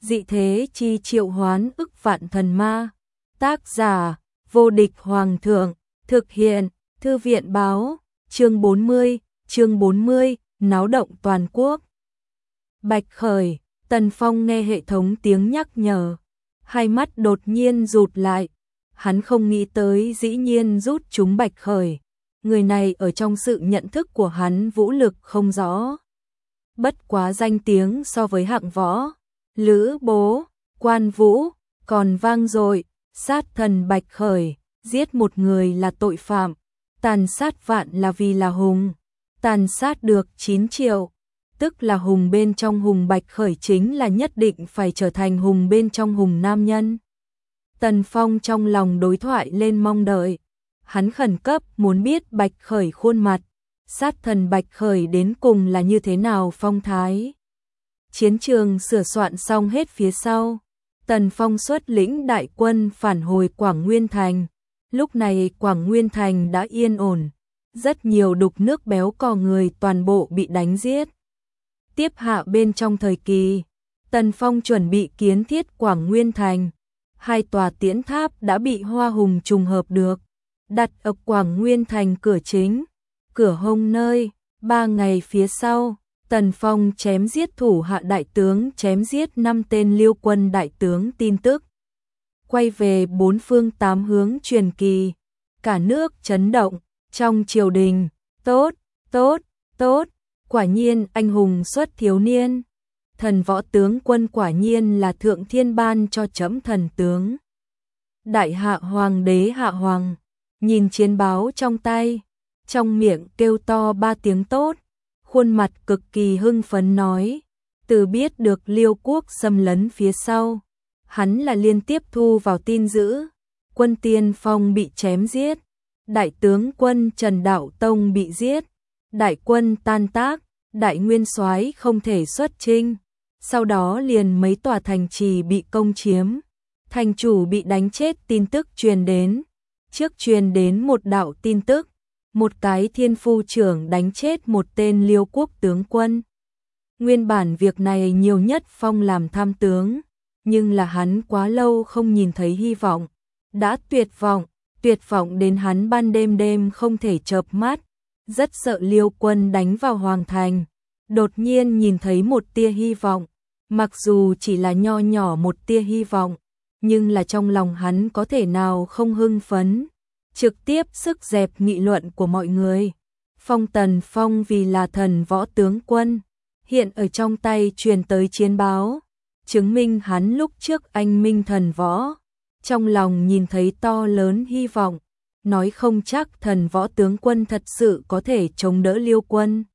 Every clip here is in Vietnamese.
dị thế chi triệu hoán ức vạn thần ma. Tác giả, vô địch hoàng thượng, thực hiện, thư viện báo, chương 40, náo động toàn quốc. Bạch Khởi, Tần Phong nghe hệ thống tiếng nhắc nhở, hai mắt đột nhiên rụt lại, hắn không nghĩ tới dĩ nhiên rút chúng Bạch Khởi, người này ở trong sự nhận thức của hắn vũ lực không rõ. Bất quá danh tiếng so với hạng võ, Lữ Bố, Quan Vũ, còn vang dội, sát thần Bạch Khởi, giết một người là tội phạm, tàn sát vạn là vì là hùng, tàn sát được 9 triệu, tức là hùng bên trong hùng. Bạch Khởi chính là nhất định phải trở thành hùng bên trong hùng nam nhân. Tần Phong trong lòng đối thoại lên mong đợi, hắn khẩn cấp muốn biết Bạch Khởi khuôn mặt, sát thần Bạch Khởi đến cùng là như thế nào phong thái. Chiến trường sửa soạn xong hết phía sau, Tần Phong xuất lĩnh đại quân phản hồi Quảng Nguyên Thành. Lúc này Quảng Nguyên Thành đã yên ổn, rất nhiều đục nước béo cò người toàn bộ bị đánh giết. Tiếp hạ bên trong thời kỳ, Tần Phong chuẩn bị kiến thiết Quảng Nguyên Thành. 2 tòa tiễn tháp đã bị Hoa Hùng trùng hợp được, đặt ở Quảng Nguyên Thành cửa chính, cửa hông nơi. 3 ngày phía sau, Tần Phong chém giết thủ hạ đại tướng, chém giết 5 tên Liêu quân đại tướng. Tin tức quay về 4 phương 8 hướng truyền kỳ, cả nước chấn động. Trong triều đình, tốt, quả nhiên anh hùng xuất thiếu niên, thần võ tướng quân quả nhiên là thượng thiên ban cho chấm thần tướng. Đại hạ hoàng đế Hạ Hoàng nhìn chiến báo trong tay, trong miệng kêu to 3 tiếng tốt, khuôn mặt cực kỳ hưng phấn nói, từ biết được Liêu quốc xâm lấn phía sau, hắn là liên tiếp thu vào tin dữ, quân Tiên Phong bị chém giết, đại tướng quân Trần Đạo Tông bị giết, đại quân tan tác, đại nguyên soái không thể xuất chinh, sau đó liền mấy tòa thành trì bị công chiếm, thành chủ bị đánh chết. Tin tức truyền đến, trước truyền đến một đạo tin tức, một cái thiên phu trưởng đánh chết một tên Liêu quốc tướng quân. Nguyên bản việc này nhiều nhất Phong làm tham tướng, nhưng là hắn quá lâu không nhìn thấy hy vọng, đã tuyệt vọng đến hắn ban đêm không thể chợp mắt, rất sợ Liêu quân đánh vào hoàng thành. Đột nhiên nhìn thấy một tia hy vọng, mặc dù chỉ là nho nhỏ một tia hy vọng, nhưng là trong lòng hắn có thể nào không hưng phấn, trực tiếp sức dẹp nghị luận của mọi người. Tần Phong vì là thần võ tướng quân, hiện ở trong tay truyền tới chiến báo, chứng minh hắn lúc trước anh minh thần võ, trong lòng nhìn thấy to lớn hy vọng, nói không chắc thần võ tướng quân thật sự có thể chống đỡ Liêu quân,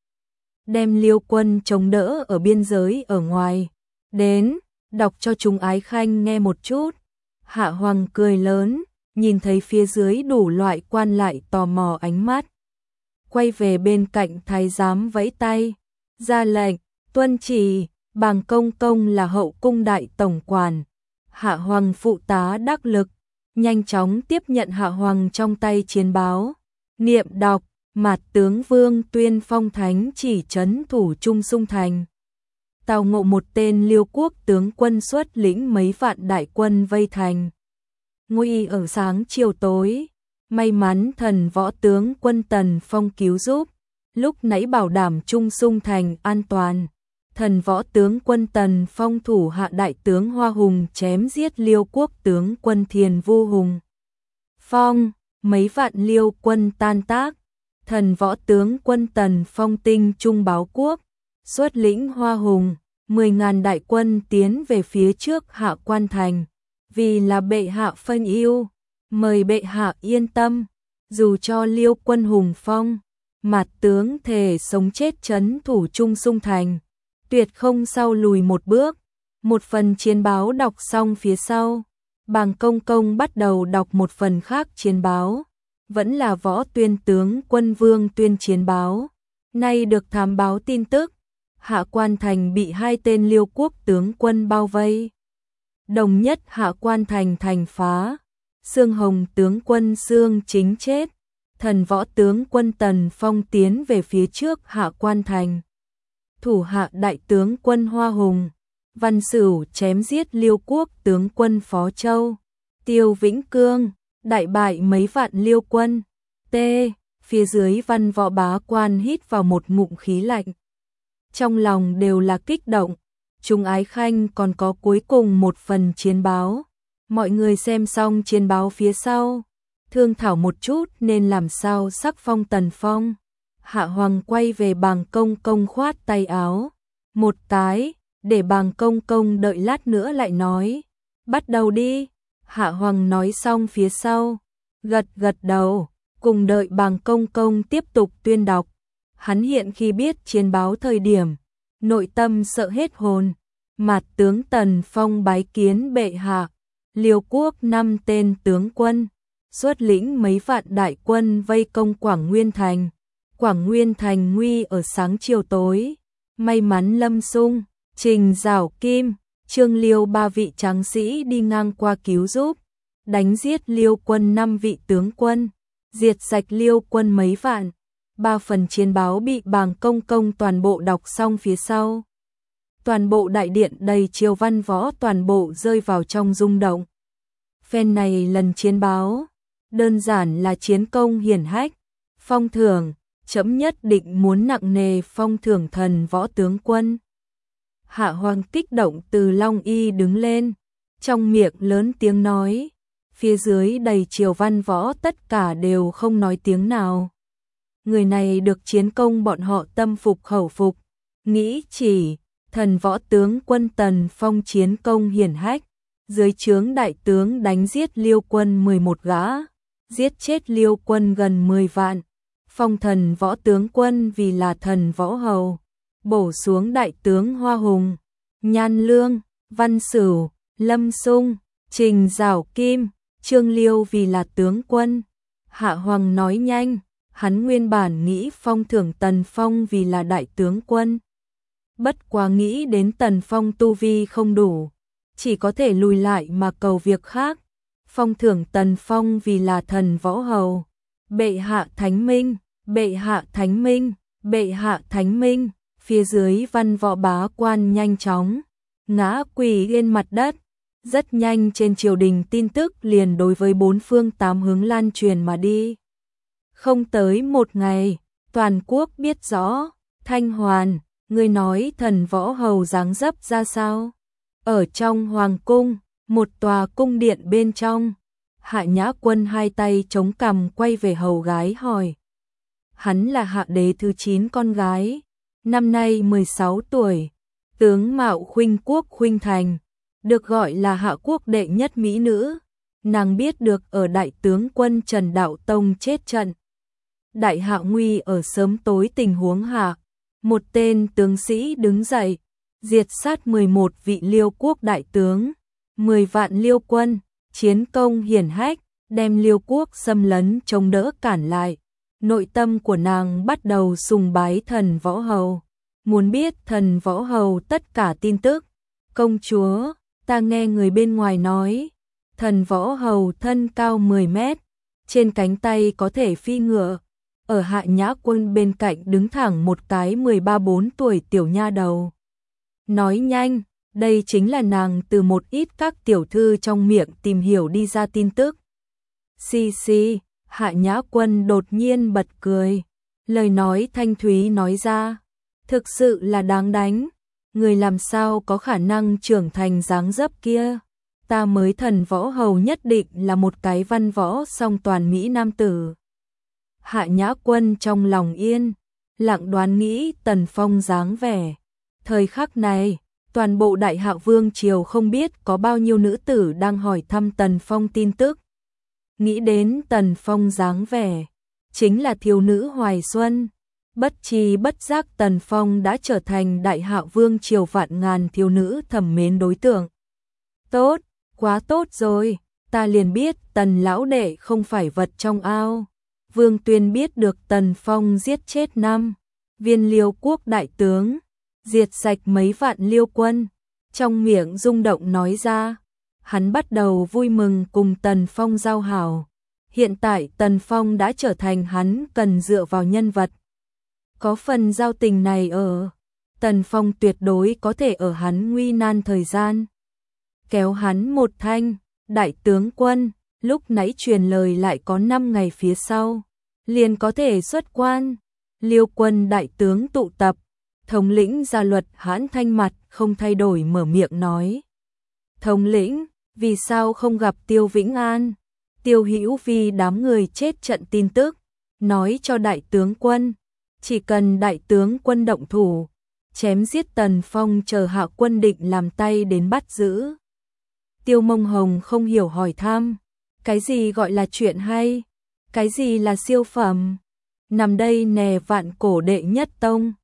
đem Liêu quân chống đỡ ở biên giới ở ngoài. Đến, đọc cho chúng ái khanh nghe một chút. Hạ Hoàng cười lớn, nhìn thấy phía dưới đủ loại quan lại tò mò ánh mắt. Quay về bên cạnh thái giám vẫy tay, ra lệnh, tuân chỉ. Bàng Công Công là hậu cung đại tổng quản, Hạ Hoàng phụ tá đắc lực, nhanh chóng tiếp nhận Hạ Hoàng trong tay chiến báo, niệm đọc, Mạt tướng Vương tuyên phong thánh chỉ trấn thủ Trung Sung Thành. Tào ngộ một tên Liêu quốc tướng quân xuất lĩnh mấy vạn đại quân vây thành. Nguy ở sáng chiều tối, may mắn thần võ tướng quân Tần Phong cứu giúp, lúc nãy bảo đảm Trung Sung Thành an toàn. Thần võ tướng quân Tần Phong thủ hạ đại tướng Hoa Hùng chém giết Liêu quốc tướng quân Thiền Vu Hùng Phong, mấy vạn Liêu quân tan tác. Thần võ tướng quân Tần Phong tinh trung báo quốc, xuất lĩnh Hoa Hùng, 10.000 đại quân tiến về phía trước Hạ Quan Thành, vì là bệ hạ phân ưu, mời bệ hạ yên tâm, dù cho Liêu quân Hùng Phong, Mạt tướng thề sống chết trấn thủ Trung Sung Thành, tuyệt không sau lùi một bước. Một phần chiến báo đọc xong phía sau, Bàng Công Công bắt đầu đọc một phần khác chiến báo, vẫn là võ tuyên tướng quân Vương tuyên chiến báo. Nay được thám báo tin tức, Hạ Quan Thành bị 2 tên Liêu quốc tướng quân bao vây. Đồng nhất Hạ Quan Thành thành phá, Xương Hồng tướng quân Xương Chính chết, thần võ tướng quân Tần Phong tiến về phía trước Hạ Quan Thành. Thủ hạ đại tướng quân Hoa Hùng, Văn Sửu chém giết Liêu quốc tướng quân Phó Châu. Tiêu Vĩnh Cương đại bại mấy vạn Liêu quân. T. Phía dưới văn võ bá quan hít vào một ngụm khí lạnh. Trong lòng đều là kích động. Chúng ái khanh còn có cuối cùng một phần chiến báo. Mọi người xem xong chiến báo phía sau, thương thảo một chút nên làm sao sắc phong Tần Phong. Hạ Hoàng quay về Bàng Công Công khoát tay áo một cái, để Bàng Công Công đợi lát nữa lại nói. Bắt đầu đi. Hạ Hoàng nói xong phía sau, gật gật đầu, cùng đợi Bàng Công Công tiếp tục tuyên đọc. Hắn hiện khi biết chiến báo thời điểm, nội tâm sợ hết hồn. Mạt tướng Tần Phong bái kiến bệ hạ. Liêu quốc 5 tên tướng quân xuất lĩnh mấy vạn đại quân vây công Quảng Nguyên Thành. Quảng Nguyên Thành nguy ở sáng chiều tối. May mắn Lâm Sung, Trình Giảo Kim, Trương Liêu 3 vị tráng sĩ đi ngang qua cứu giúp, đánh giết Liêu quân 5 vị tướng quân, diệt sạch Liêu quân mấy vạn. 3 phần chiến báo bị Bàng Công Công toàn bộ đọc xong phía sau. Toàn bộ đại điện đầy triều văn võ toàn bộ rơi vào trong rung động. Phen này lần chiến báo, đơn giản là chiến công hiển hách, phong thưởng, chấm nhất định muốn nặng nề phong thưởng thần võ tướng quân. Hạ Hoàng kích động từ Long Y đứng lên, trong miệng lớn tiếng nói, phía dưới đầy triều văn võ tất cả đều không nói tiếng nào. Người này được chiến công bọn họ tâm phục khẩu phục, nghĩ chỉ thần võ tướng quân Tần Phong chiến công hiển hách, dưới trướng đại tướng đánh giết Liêu quân 11 gã, giết chết Liêu quân gần 10 vạn, phong thần võ tướng quân vì là thần võ hầu, bổ xuống đại tướng Hoa Hùng, Nhan Lương, Văn Sửu, Lâm Sung, Trình Giảo Kim, Trương Liêu vì là tướng quân. Hạ Hoàng nói nhanh, hắn nguyên bản nghĩ phong thưởng Tần Phong vì là đại tướng quân. Bất quá nghĩ đến Tần Phong tu vi không đủ, chỉ có thể lùi lại mà cầu việc khác. Phong thưởng Tần Phong vì là thần võ hầu. Bệ hạ thánh minh, bệ hạ thánh minh, bệ hạ thánh minh. Phía dưới văn võ bá quan nhanh chóng ngã quỳ lên mặt đất. Rất nhanh trên triều đình tin tức liền đối với 4 phương 8 hướng lan truyền mà đi. Không tới một ngày, toàn quốc biết rõ. Thanh Hoàn, ngươi nói thần võ hầu dáng dấp ra sao? Ở trong hoàng cung, một tòa cung điện bên trong, Hạ Nhã Quân hai tay chống cằm quay về hầu gái hỏi. Hắn là Hạ đế thứ 9 con gái, năm nay 16 tuổi, tướng mạo khuynh quốc khuynh thành, được gọi là Hạ quốc đệ nhất mỹ nữ. Nàng biết được ở đại tướng quân Trần Đạo Tông chết trận, đại hạ nguy ở sớm tối tình huống hạ, một tên tướng sĩ đứng dậy, diệt sát 11 vị Liêu quốc đại tướng, 10 vạn Liêu quân, chiến công hiển hách, đem Liêu quốc xâm lấn chống đỡ cản lại. Nội tâm của nàng bắt đầu sùng bái thần võ hầu, muốn biết thần võ hầu tất cả tin tức. Công chúa, ta nghe người bên ngoài nói, thần võ hầu thân cao 10 mét, trên cánh tay có thể phi ngựa. Ở Hạ Nhã Quân bên cạnh đứng thẳng một cái 13-14 tuổi tiểu nha đầu. Nói nhanh, đây chính là nàng từ một ít các tiểu thư trong miệng tìm hiểu đi ra tin tức. Xì xì, Hạ Nhã Quân đột nhiên bật cười. Lời nói thanh thúy nói ra, thực sự là đáng đánh. Người làm sao có khả năng trưởng thành dáng dấp kia? Ta mới thần võ hầu nhất định là một cái văn võ song toàn mỹ nam tử. Hạ Nhã Quân trong lòng yên, lặng đoán nghĩ Tần Phong dáng vẻ. Thời khắc này, toàn bộ Đại Hạ Vương triều không biết có bao nhiêu nữ tử đang hỏi thăm Tần Phong tin tức. Nghĩ đến Tần Phong dáng vẻ, chính là thiếu nữ hoài xuân. Bất tri bất giác Tần Phong đã trở thành Đại Hạ Vương triều vạn ngàn thiếu nữ thầm mến đối tượng. Tốt, quá tốt rồi, ta liền biết Tần lão đệ không phải vật trong ao. Vương Tuyên biết được Tần Phong giết chết 5 viên Liêu quốc đại tướng, diệt sạch mấy vạn Liêu quân, trong miệng rung động nói ra. Hắn bắt đầu vui mừng cùng Tần Phong giao hảo. Hiện tại Tần Phong đã trở thành hắn cần dựa vào nhân vật. Có phần giao tình này ở, Tần Phong tuyệt đối có thể ở hắn nguy nan thời gian kéo hắn một thanh. Đại tướng quân, lúc nãy truyền lời lại có 5 ngày phía sau liền có thể xuất quan. Liêu quân đại tướng tụ tập, thống lĩnh Gia Luật Hãn Thanh mặt không thay đổi mở miệng nói. Thống lĩnh, vì sao không gặp Tiêu Vĩnh An? Tiêu Hữu vì đám người chết trận tin tức, nói cho đại tướng quân, chỉ cần đại tướng quân động thủ, chém giết Tần Phong chờ hạ quân định làm tay đến bắt giữ. Tiêu Mông Hồng không hiểu hỏi thăm, cái gì gọi là chuyện hay? Cái gì là siêu phẩm? Nằm đây nè Vạn Cổ đệ nhất tông,